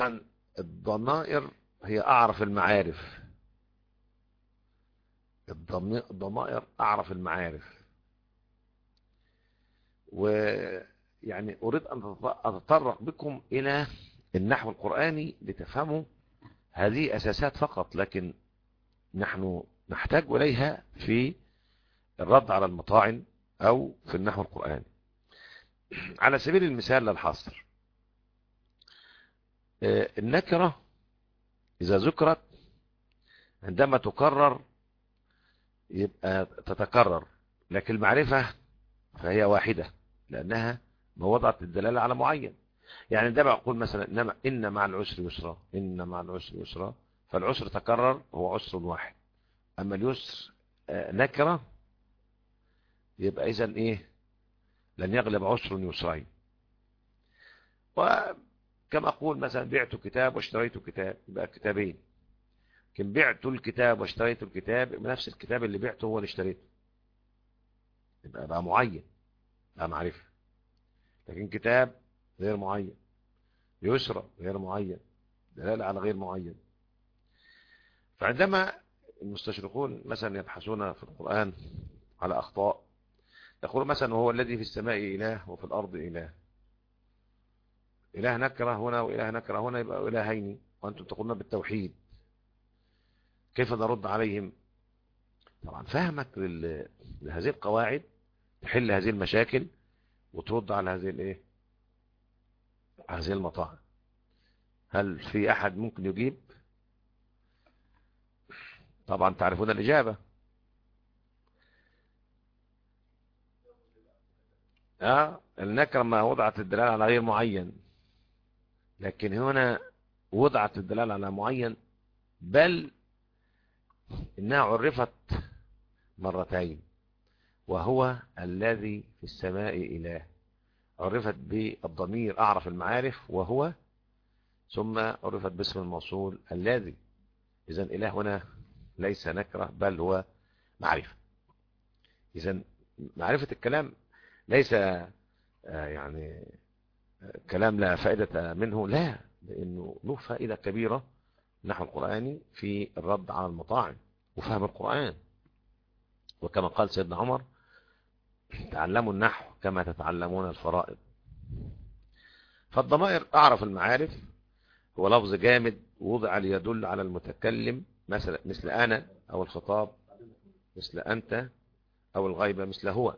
الضمائر هي أعرف المعارف. الضمائر أعرف المعارف. ويعني أريد أن أتطرق بكم إلى النحو القرآني لتفهموا هذه أساسات فقط، لكن نحن نحتاج إليها في الرد على المطاعن أو في النحو القرآني. على سبيل المثال للحصر، النكرة إذا ذكرت عندما تكرر يبقى تتكرر، لكن المعرفة فهي واحدة لأنها ما وضعت الدلالة على معين. يعني عندما أقول مثلا إن مع العسر يسرا، إن مع العسر يسرا، فالعسر تكرر هو عسر واحد. أما اليسر نكرة يبقى إذن إيه؟ لن يغلب عسر يسرين. وكما أقول مثلا بعت كتاب واشتريت كتاب، يبقى كتابين. لكن بعت الكتاب واشتريت الكتاب، يبقى نفس الكتاب اللي بعته هو اللي اشتريته، يبقى بقى معين، بقى معرفة. لكن كتاب غير معين، يسرى غير معين، دلالة على غير معين. فعندما المستشرقون مثلا يبحثون في القرآن على أخطاء، يقول مثلا وهو الذي في السماء إله وفي الأرض إله. إله نكرة هنا وإله نكرة هنا، يبقى إلهين وأنتم تقولون بالتوحيد. كيف نرد عليهم؟ طبعا فهمك لهذه القواعد تحل هذه المشاكل وترد على هذه الايه، هذه المطاعن. هل في أحد ممكن يجيب؟ طبعا تعرفون الإجابة. النكرة ما وضعت الدلالة على غير معين، لكن هنا وضعت الدلالة على معين، بل إنها عرفت مرتين. وهو الذي في السماء إله، عرفت بالضمير أعرف المعارف وهو، ثم عرفت باسم الموصول الذي. إذن إله هنا ليس نكرة بل هو معرفة. إذن معرفة الكلام ليس يعني كلام لا فائدة منه، لا، لأنه له فائدة كبيرة نحو القرآني في الرد على المطاعن وفهم القرآن. وكما قال سيدنا عمر تعلموا النحو كما تتعلمون الفرائض. فالضمائر أعرف المعارف هو لفظ جامد وضع ليدل على المتكلم، مثل أنا، أو الخطاب مثل أنت، أو الغيبة مثل هو.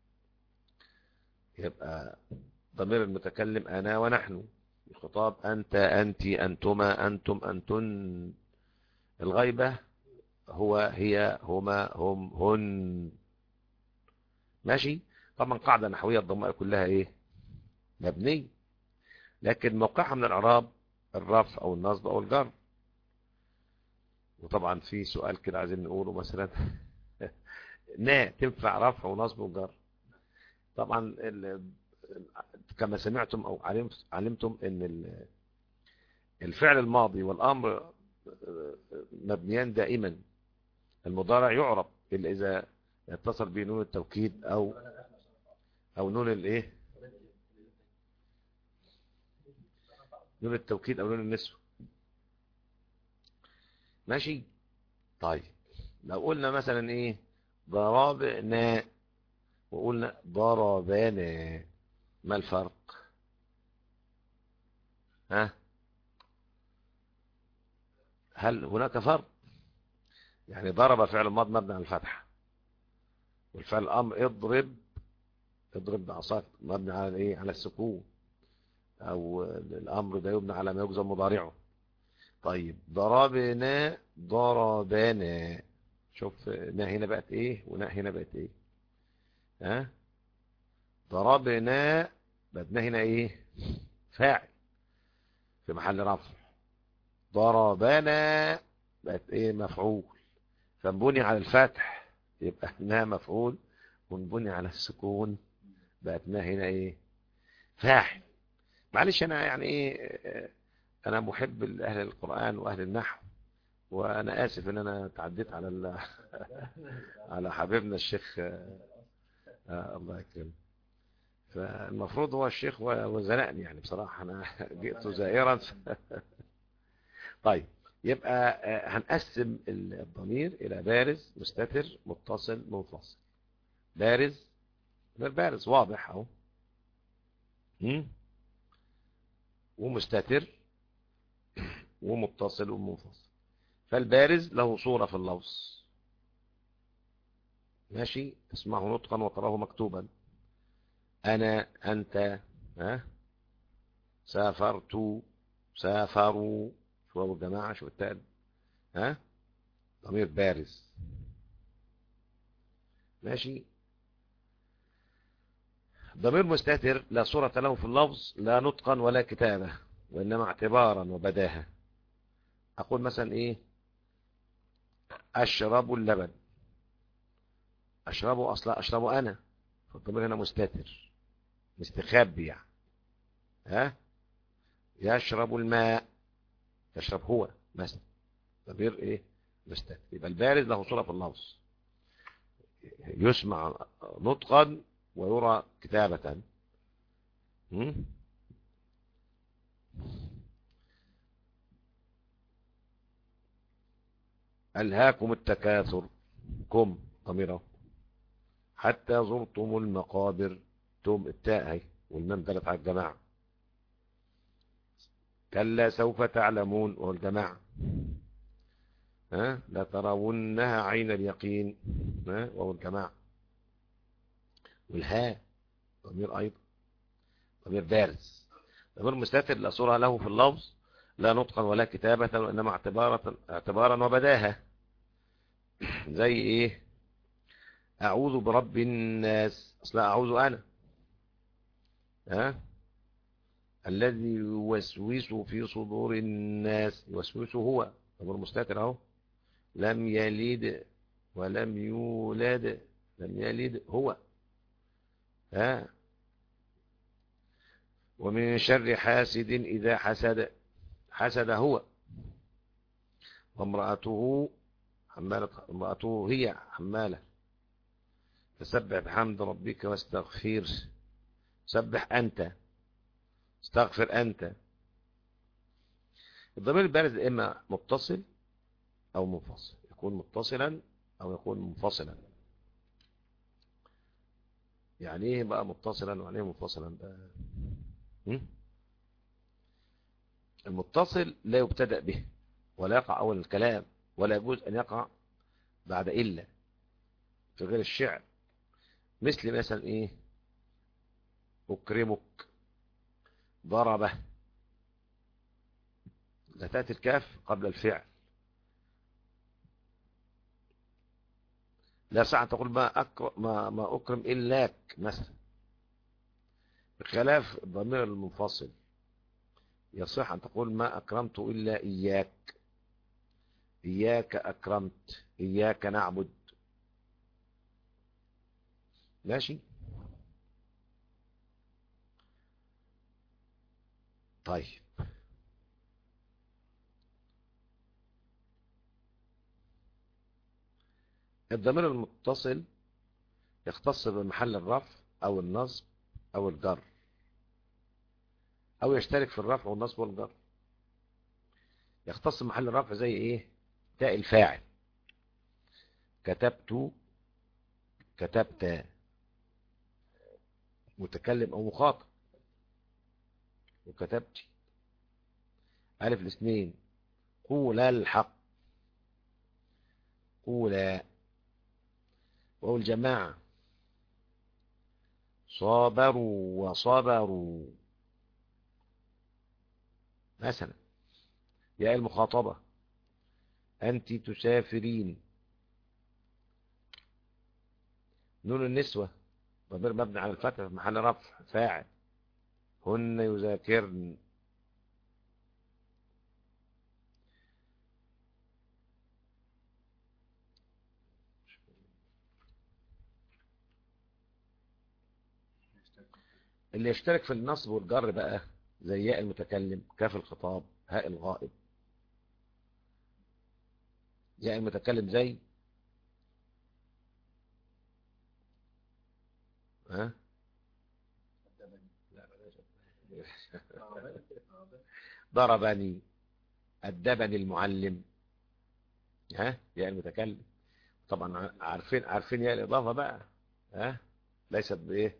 يبقى ضمير المتكلم أنا ونحن، الخطاب أنت أنت أنتما أنتم أنتن، الغيبة هو هي هما هم هن. ماشي. طبعا قاعدة نحوية الضمائر كلها ايه؟ مبني، لكن موقعها من الإعراب الرفع أو النصب أو الجر. وطبعا في سؤال كده عايزين نقوله مثلا نا تنفع رفع ونصب وجر؟ طبعا كما سمعتم أو علمتم ان الفعل الماضي والأمر مبنيان دائما. المضارع يعرب إلا إذا اتصل به نون التوكيد أو نون الايه، نون التوكيد أو نون النسوة. ماشي. طيب لو قلنا مثلا ايه ضربنا وقلنا ضربنا، ما الفرق؟ هل هناك فرق؟ يعني ضرب فعل ماض مبني على الفتح، والفعل الامر اضرب بعصاك مبني على ايه، على السكون، او الامر ده يبنى على ما يجزم مضارعه. طيب ضربنا ضربنا، شوف نا هنا بقت ايه ونا هنا بقت ايه. ضربنا بدنا هنا ايه، فاعل في محل رفع. ضربنا بقت ايه، مفعول. فنبني على الفتح يبقى انها مفعول، ونبني على السكون بقت ما هنا ايه، فاعل. معلش انا يعني ايه، انا محب لاهل القرآن واهل النحو، وانا اسف ان انا تعديت على على حبيبنا الشيخ الله يكرمه. فالمفروض هو الشيخ وزنقني يعني بصراحة أنا جئت زائرا. طيب يبقى هنقسم الضمير إلى بارز مستتر متصل منفصل. بارز غير بارز واضح أهو، ومستتر ومتصل ومنفصل. فالبارز له صورة في اللفظ، ماشي، اسمعه نطقا وتراه مكتوبا. أنا، أنت، ها، سافرت، سافروا، شو أبو الجماعة، شو التالي، ها، ضمير بارز، ماشي. ضمير مستتر لا صورة له في اللفظ، لا نطقا ولا كتابة، وإنما اعتبارا وبداهة. أقول مثلا إيه، أشرب اللبن، أشربه أصلا أشربه أنا، فالضمير هنا مستتر مستخبي يعني. ها، يشرب الماء، يشرب هو مثلا، ضمير إيه مستتر. يبقى البارز له صورة في اللفظ، يسمع نطقا ويرى كتابة. م? ألهاكم التكاثر، كم ضميره، حتى زرتم المقابر، تم التاء هي والميم دلت على الجماعة. كلا سوف تعلمون وهو الجماعة. ها، لا ترونها عين اليقين، ها، وهو الجماعة. والهاء ضمير أيضا، ضمير بارز، ضمير مستتر لا صورة له في اللفظ، لا نطقا ولا كتابة، وإنما اعتبارا وبداهة. زي إيه، أعوذ برب الناس، أصلا أعوذ أنا، ها، الذي يوسوس في صدور الناس، يوسوس هو ضمير مستتر أهو. لم يلد ولم يولد، لم يلد هو، ها. ومن شر حاسد إذا حسد، حسد هو. وامرأته حمالة، امرأته هي حمالة. فسبح بحمد ربك واستغفر، سبح أنت، استغفر أنت. الضمير البارز إما متصل أو منفصل، يكون متصلا أو يكون منفصلا. يعني إيه بقى متصلا ويعني إيه منفصلا بقى؟ المتصل لا يبتدأ به ولا يقع أول الكلام، ولا يجوز أن يقع بعد إلا في غير الشعر. مثل مثلا إيه، أكرمك، ضربه، لا تأتي الكاف قبل الفعل. لا ساعة تقول ما أكرم إلاك مثلا، بخلاف الضمير المنفصل يصح أن تقول ما أكرمت إلا إياك، إياك أكرمت، إياك نعبد، ماشي. طيب الضمير المتصل يختص بمحل الرفع أو النصب أو الجر، أو يشترك في الرفع والنصب والجر. يختص بمحل الرفع زي إيه، تاء الفاعل، كتبت، كتبت، متكلم أو مخاطب، وكتبت. ألف الاثنين، قول الحق، قولا. وهو الجماعة، صابروا وصبروا مثلا. يا المخاطبة، أنت تسافرين. نون النسوة ضمير مبني على الفتح في محل رفع فاعل، هن يذاكرن. اللي يشترك في النصب والجر بقى زي ياء المتكلم، كاف الخطاب، هاء الغائب. ياء المتكلم زي، ها، ضربني، أدبني المعلم. ها، يا المتكلم. طبعا عارفين يا الإضافة بقى. ها، ليست بإيه؟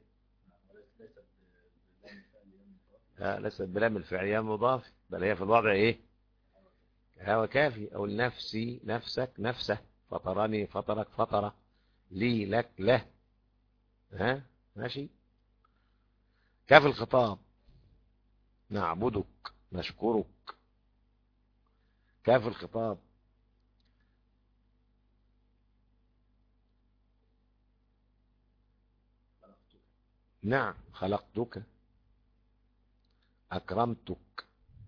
ها، ليست بلام الفعلية مضاف، بل هي في الوضع إيه؟ هو كافي. أو نفسي، نفسك، نفسه، فطرني، فطرك، فطرة، لي، لك، له. ها، ماشي. كاف الخطاب، نعبدك، نشكرك. كاف الخطاب، نعم، خلقتك، أكرمتك.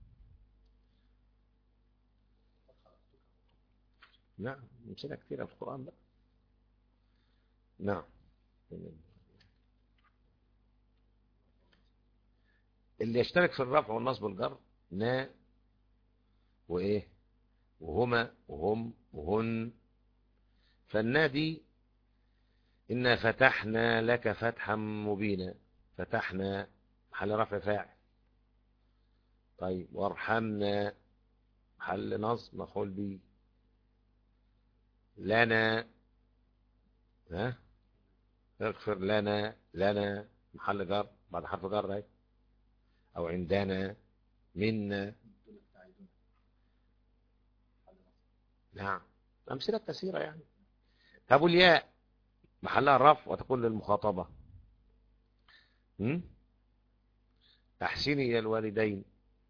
نعم، أمثلة كثيرة في القرآن بقى. نعم. اللي يشترك في الرفع والنصب والجر نا وإيه وهما وهم وهن. فالنادي إنا فتحنا لك فتحا مبينا. فتحنا محل رفع فاعل. طيب، وارحمنا محل نصب مفعول به. لنا، ها، اغفر لنا، لنا محل جر بعد حرف جر اهي. او عندنا، منا. نعم، امثله كثيره يعني. طب الياء محلها الرفع وتكون للمخاطبه. احسني الى الوالدين.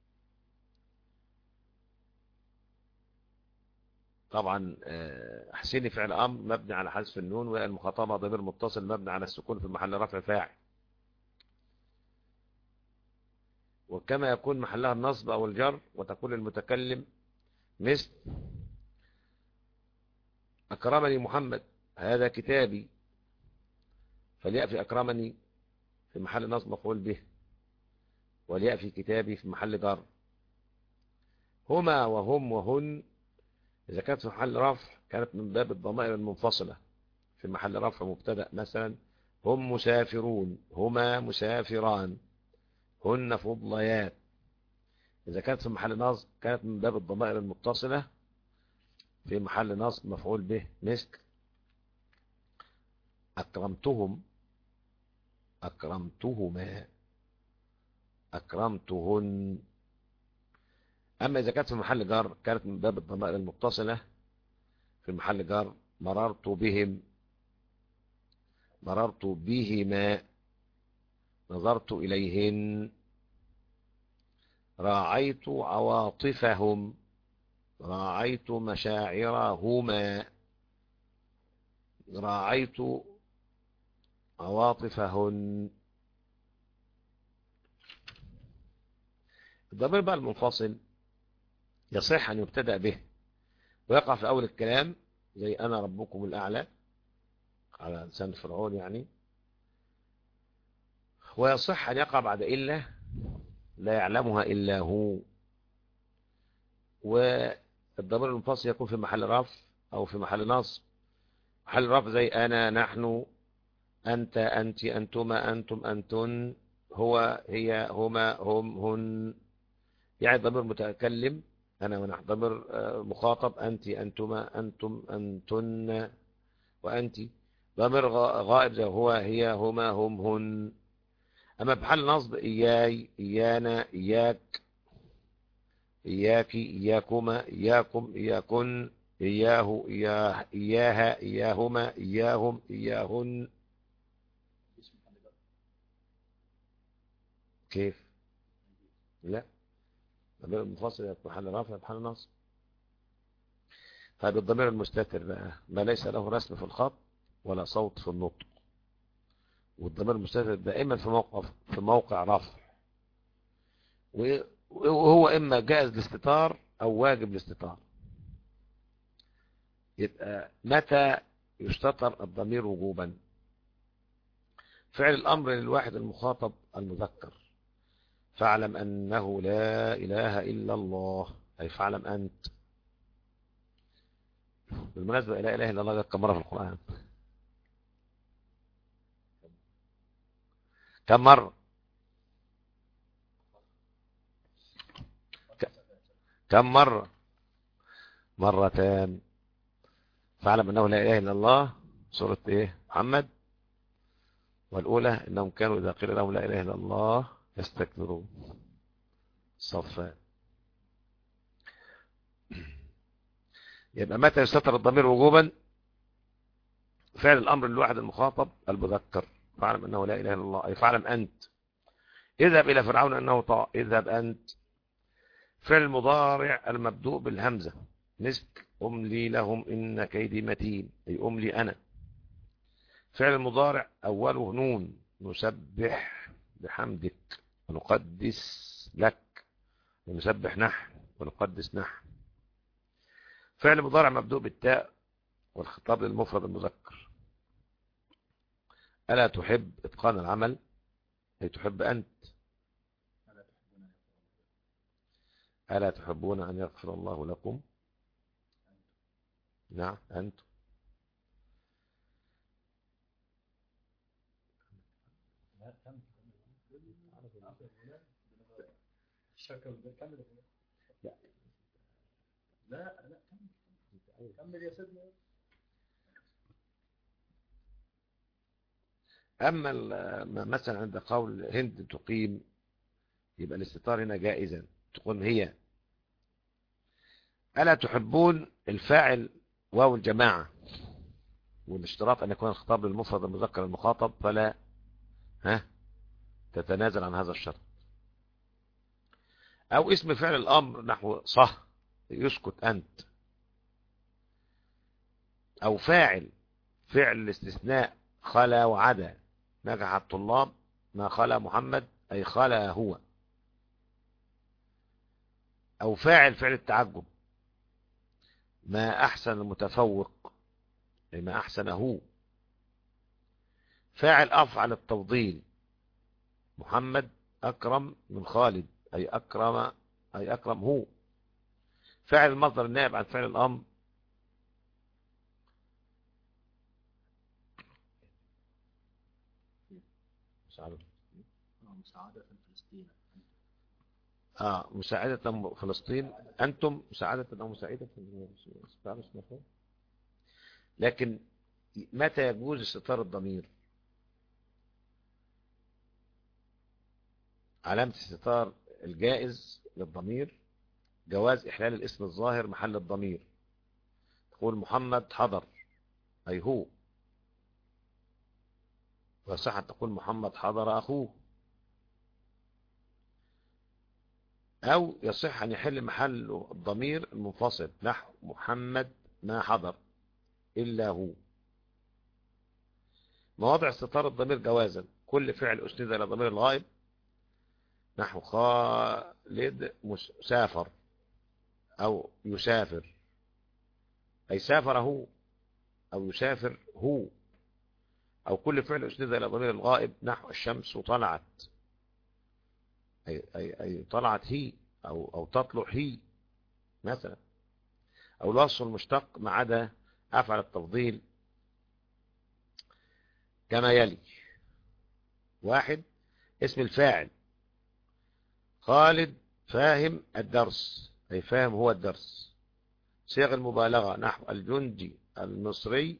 طبعا احسني فعل امر مبني على حذف النون، والمخاطبه ضمير متصل مبني على السكون في محل رفع فاعل. وكما يكون محلها النصب او الجر وتكون المتكلم، مثل اكرمني محمد هذا كتابي. فليأ في اكرمني في محل نصب مفعول به، وليأ في كتابي في محل جر. هما وهم وهن إذا كانت في محل رفع كانت من باب الضمائر المنفصلة في محل رفع مبتدأ. مثلا هم مسافرون، هما مسافران، هن فضليات. إذا كانت في محل نصب كانت من باب الضمائر المتصلة في محل نصب مفعول به، مثل أكرمتهم، أكرمتهما، أكرمتهن. أما إذا كانت في محل جر كانت من باب الضمائر المتصلة في محل جر. مررت بهم، مررت بهما، نظرت إليهن. راعيت عواطفهم، راعيت مشاعرهما، راعيت عواطفهن. الضمير بقى المنفصل يصح أن يبتدأ به ويقع في أول الكلام، زي أنا ربكم الأعلى على لسان فرعون يعني. ويصح أن يقع بعد إلا لا يعلمها إلا هو. والضمير المنفصل يكون في محل رفع أو في محل نصب. محل رفع زي أنا، نحن، أنت، أنت، أنتما، أنتم، أنتن، هو، هي، هما، هم، هن. يعني ضمير متكلم أنا ونحن. ضمير مخاطب أنت، أنتما، أنتم، أنتن، وأنت. ضمير غائب زي هو، هي، هما، هم، هن. أما بحال نصب إياي، إيانا، إياك، إياك، إياكما، إياكم، إياكن، إياه، إياه، إياها، إياهما، إياهم، إياهن. كيف؟ لا، الضمير المنفصل يكون محل رفع محل نصب. طيب الضمير المستتر بقى ما ليس له رسم في الخط ولا صوت في النطق. والضمير المستتر دائما في موقع رفع، وهو إما جائز الاستتار أو واجب الاستتار. يبقى متى يستتر الضمير وجوبا؟ فعل الأمر للواحد المخاطب المذكر. فاعلم أنه لا إله إلا الله، أي فاعلم أنت. بالمناسبة لا إله إلا الله جاءت كم مرة في القرآن؟ كم مرة؟ كم مرة؟ مرتان. فاعلم أنه لا إله إلا الله، سورة إيه؟ محمد. والأولى إنهم كانوا إذا قيل لهم لا إله إلا الله يستكبرون، صفات. يبقى متى يستتر الضمير وجوبا؟ فعل الأمر للواحد المخاطب المذكر، فاعلم أنه لا إله إلا الله، أي فاعلم أنت. اذهب إلى فرعون أنه طاغ، اذهب أنت. فعل المضارع المبدوء بالهمزة، مثل أملي لهم إن كيدي متين، أي أملي أنا. فعل المضارع أوله نون، نسبح بحمدك ونقدس لك، ونسبح نحن ونقدس نحن. فعل مضارع مبدوء بالتاء والخطاب للمفرد المذكر. ألا تحب إتقان العمل، أي تحب أنت. ألا تحبون أن يغفر الله لكم، نعم أنت. لا كمل يا سيدنا. أما مثلا عند قول هند تقيم، يبقى الاستتار هنا جائزا، تقوم هي. ألا تحبون الفاعل واو الجماعة، والاشتراط أن يكون الخطاب للمفرد المذكر المخاطب، فلا تتنازل عن هذا الشرط. أو اسم فعل الأمر نحو صح، يسكت أنت. أو فاعل فعل الاستثناء خلا وعدا، نجح الطلاب ما خلا محمد، أي خلا هو. أو فاعل فعل التعجب، ما أحسن المتفوق، أي ما أحسنه. فاعل أفعل التفضيل، محمد أكرم من خالد، أي أكرم، أي أكرم هو. فاعل المصدر النائب عن فعل الأمر، مساعدة فلسطين. مساعدة فلسطين، أنتم مساعدة أو مساعدة. لكن متى يجوز استتار الضمير؟ علامة استتار الجائز للضمير جواز إحلال الاسم الظاهر محل الضمير. تقول محمد حضر، أي هو. وصح تقول محمد حضر أخوه. أو يصح أن يحل محل الضمير المنفصل، نحو محمد ما حضر إلا هو. مواضع استتار الضمير جوازا، كل فعل أسند إلى ضمير الغائب، نحو خالد سافر أو يسافر، أي سافر هو أو يسافر هو. أو كل فعل أسند إلى ضمير الغائب، نحو الشمس طلعت، أي طلعت هي، أو تطلع هي مثلا. أو الوصف المشتق ما عدا أفعل التفضيل كما يلي. واحد، اسم الفاعل خالد فاهم الدرس، أي فاهم هو الدرس. صيغ المبالغة، نحو الجندي المصري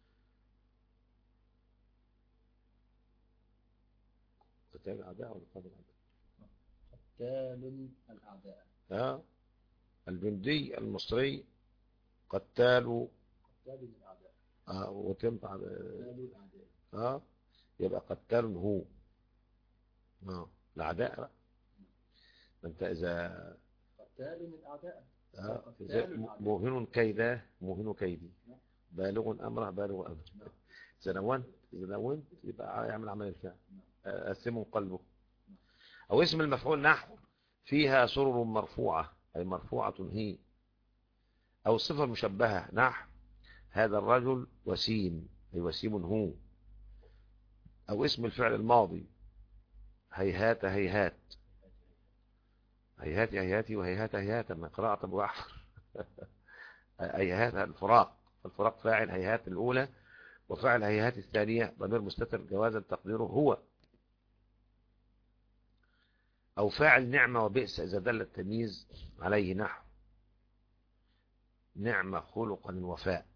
قتال الأعداء ولا قتال قتال الأعداء. الجندي المصري قتال الأعداء. وتنفع الأعداء. يبقى قتال هو. الأعداء بقى. أنت إذا قتال الأعداء. موهن كيده موهن كيدي، بالغ أمره بالغ أمره. إذا نونت يبقى يعمل عمل الفعل، أسم قلبه. أو اسم المفعول، نحو فيها سرر مرفوعة، أي مرفوعة هي. أو الصفة المشبهة، نحو هذا الرجل وسيم، أي وسيم هو. أو اسم الفعل الماضي، هيهات هيهات، هيهات هيهاتي وهيهات هيهات، من قراءة أبو جعفر. هيهات الفراق فاعل هيهات الأولى، وفاعل هيهات الثانية ضمير مستتر جوازا تقديره هو. أو فاعل نعمة وبئس إذا دل التمييز عليه، نحو نعم خلقا الوفاء.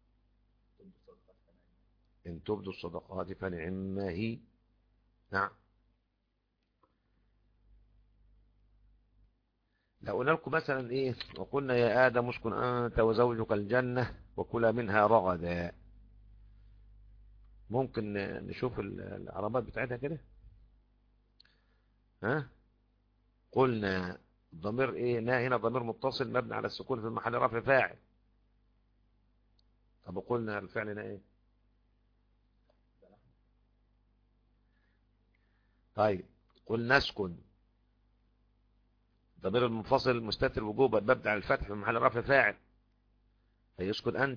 إن تبدوا الصدقات فنعما هي. نعم. لو قلنا لكم مثلا ايه، وقلنا يا آدم اسكن أنت وزوجك الجنة وكلا منها رغدا، ممكن نشوف العربات بتاعتها كده. ها، قلنا ضمير ايه، هنا ضمير متصل مبني على السكون في محل رفع فاعل. طب قلنا الفعل هنا ايه؟ طيب قلنا اسكن، ضمير المنفصل مستتر وجوبا مبني على الفتح في محل رفع فاعل، هيسكن انت.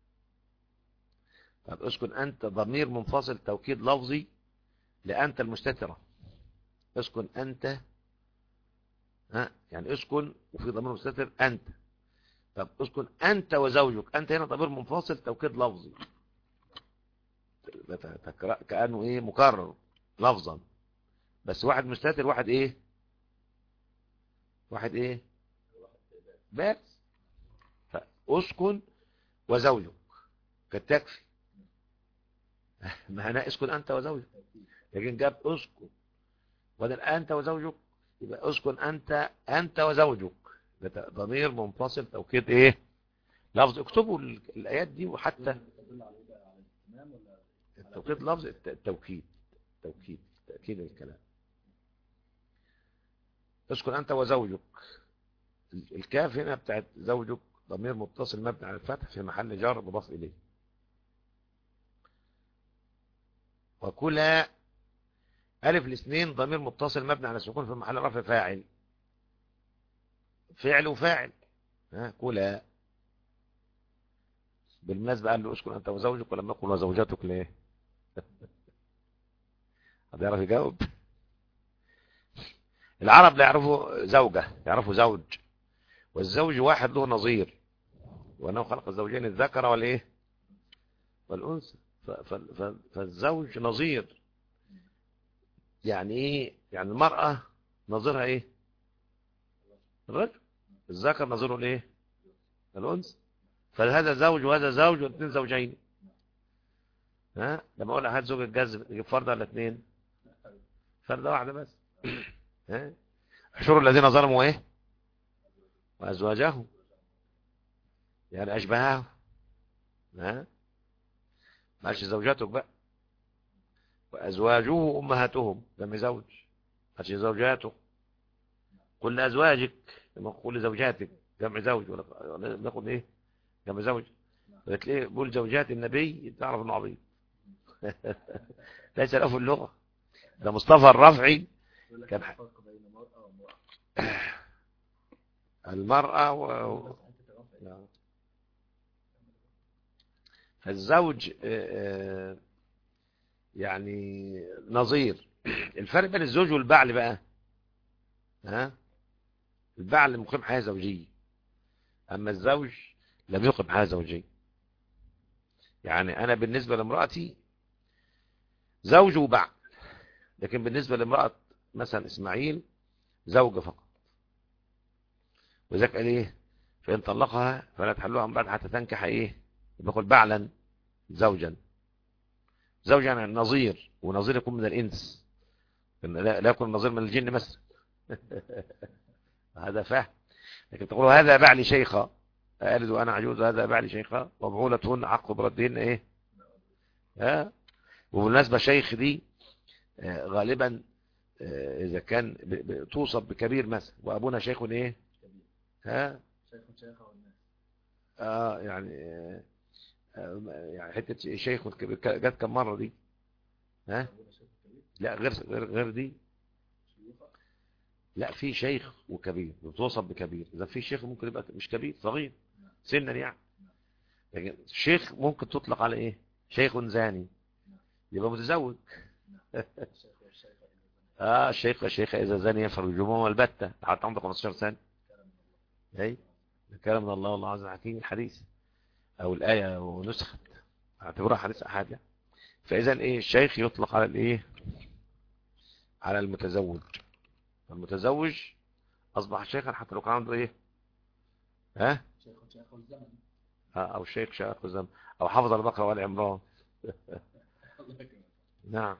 طب اسكن انت ضمير منفصل توكيد لفظي لانت المستترة، اسكن انت. ها يعني اسكن وفي ضمير مستتر انت. طب اسكن انت وزوجك، انت هنا ضمير منفصل توكيد لفظي كأنه ايه مكرر لفظا، بس واحد مستتر واحد ايه، واحد ايه بس. فاسكن وزوجك كانت تكفي، ما هنا اسكن انت وزوجك، لكن جاب اسكن بدل انت وزوجك، يبقى اسكن انت وزوجك، ده ضمير منفصل توكيد ايه لفظ. اكتبوا الايات دي، وحتى التوكيد لفظ التوكيد، تأكيد الكلام. اسكن انت وزوجك، الكاف هنا بتاعت زوجك ضمير متصل مبني على الفتح في محل جر مضاف اليه. وكلا الف الاثنين ضمير متصل مبني على السكون في محل رفع فاعل، فعل وفاعل. ها كلا. بالمناسبة قال له اسكن انت وزوجك ولم يقل وزوجاتك ليه؟ حد يعرف يجاوب؟ العرب لا يعرفوا زوجة، يعرفوا زوج، والزوج واحد له نظير، وانه خلق الزوجين الذكر والايه والانثى. فالزوج نظير، يعني ايه؟ يعني المرأة نظيرها ايه؟ الرجل. الذكر نظيره الايه؟ الانثى. فهذا زوج وهذا زوج والاثنين زوجين. ها لما اقول هات زوج الجذب يجيب فرد ولا اثنين؟ فردة واحدة بس. ها احشروا الذين ظلموا ايه وازواجهم، يعني اشبههم. ها ماشي زوجاتك بقى، وازواجه امهاتهم جمع زوج، ماشي زوجاته. كل ازواجك لما نقول زوجاتك جمع زوج، ولا ناخد ايه جمع زوج. بتلاقيه بقول زوجات النبي تعرف انه عبيط. ليس له في اللغة، ده مصطفى الرفعي كان المرأة فالزوج يعني نظير. الفرق بين الزوج والبعل بقى، ها البعل مقيم حياة زوجية، اما الزوج لم يقيم حياة زوجية. يعني انا بالنسبة لامرأتي زوج وبعل، لكن بالنسبة لامرأة مثلا اسماعيل زوجة فقط. وذاك قال ايه؟ فإن طلقها فلا تحلوها من بعد حتى تنكح ايه، يقول بعلا زوجا. زوجا يعني نظير، ونظير يكون من الانس، لا يكون نظير من الجن مثلا. هذا فهم. لكن تقول هذا بعلي شيخا ألد وأنا عجوز، هذا بعلي شيخا وبعولتهن حق بردهن ايه. ها وبالنسبة شيخ دي غالبا إذا كان توصف بكبير مثلا، وأبونا شيخ ايه. ها يعني يعني حتة شيخ جت كم مرة دي؟ ها لا غير دي. لا في شيخ وكبير بتوصف بكبير، إذا في شيخ ممكن يبقى مش كبير، صغير سنا يعني. لكن الشيخ ممكن تطلق على ايه؟ شيخ زاني يبقى متزوج. الشيخ والشيخة إذا زاني يفرجوهما البتة حتى عنده 15 سنة. اي كلام من الله والله عز حكيم، الحديث او الآية ونسخت اعتبرها حديث احاد يعني. فاذا ايه الشيخ يطلق على الايه، على المتزوج. المتزوج اصبح شيخا حتى لو كان عنده ايه، ها شيخ الزمن. أو شيخ شيخ الزمن، أو حافظ البقرة وآل عمران. نعم.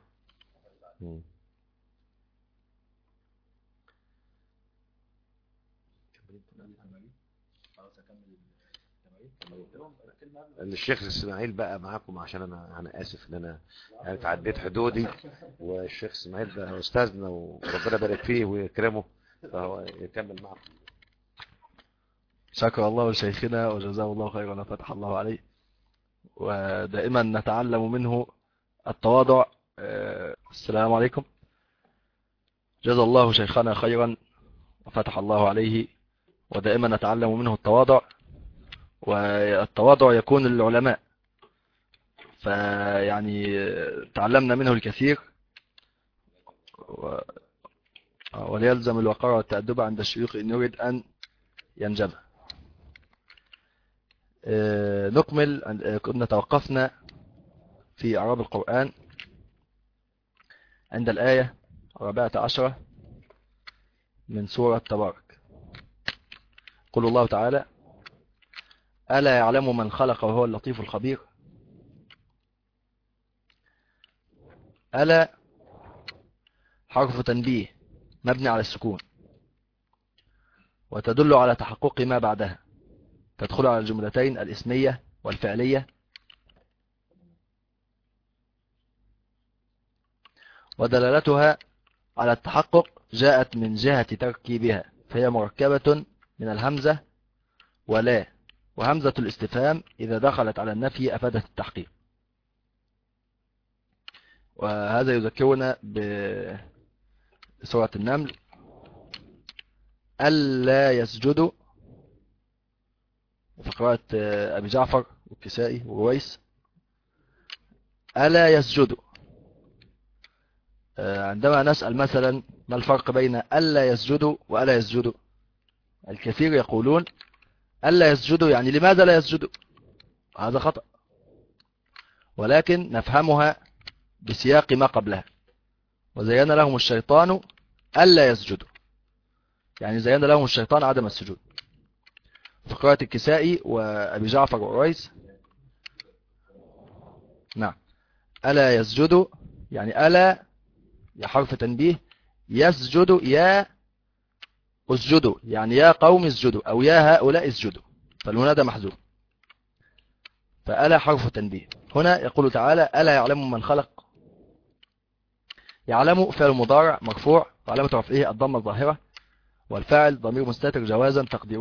الشيخ اسماعيل بقى معاكم، عشان انا اسف ان انا يعني تعديت حدودي، والشيخ اسماعيل بقى استاذنا وربنا يبارك فيه ويكرمه، فهو يكمل معكم. شكر الله لشيخنا وجزاه الله خيرا وفتح الله عليه، ودائما نتعلم منه التواضع. السلام عليكم. جزا الله شيخنا خيرا وفتح الله عليه، ودائما نتعلم منه التواضع، والتواضع يكون للعلماء، فيعني تعلمنا منه الكثير، وليلزم الوقار والتأدب عند الشيوخ إن يريد أن ينجب. نكمل. كنا توقفنا في إعراب القرآن عند الآية 14 من سورة تبارك. قل الله تعالى: ألا يعلم من خلق وهو اللطيف الخبير. ألا حرف تنبيه مبني على السكون، وتدل على تحقق ما بعدها، تدخل على الجملتين الاسمية والفعلية، ودلالتها على التحقق جاءت من جهة تركيبها، فهي مركبة من الهمزة ولا، وهمزة الاستفهام إذا دخلت على النفي أفادت التحقيق. وهذا يذكرنا بسورة النمل: ألا يسجدوا، في قراءة أبي جعفر والكسائي ورويس: ألا يسجدوا. عندما نسأل مثلا ما الفرق بين ألا يسجدوا وألا يسجدوا، الكثير يقولون ألا يسجدوا يعني لماذا لا يسجدوا، هذا خطأ، ولكن نفهمها بسياق ما قبلها: وزين لهم الشيطان ألا يسجدوا، يعني زين لهم الشيطان عدم السجود. في قراءة الكسائي وأبي جعفر ورويس: نعم، ألا يسجدوا يعني ألا يا حرف تنبيه، يسجد يا اسجدوا، يعني يا قوم اسجدوا أو يا هؤلاء اسجدوا، فالمنادى محذوف، فألا حرف تنبيه. هنا يقول تعالى: ألا يعلم من خلق. يعلم فعل مضارع مرفوع وعلامة رفعه الضمة الظاهرة، والفاعل ضمير مستتر جوازا تقديره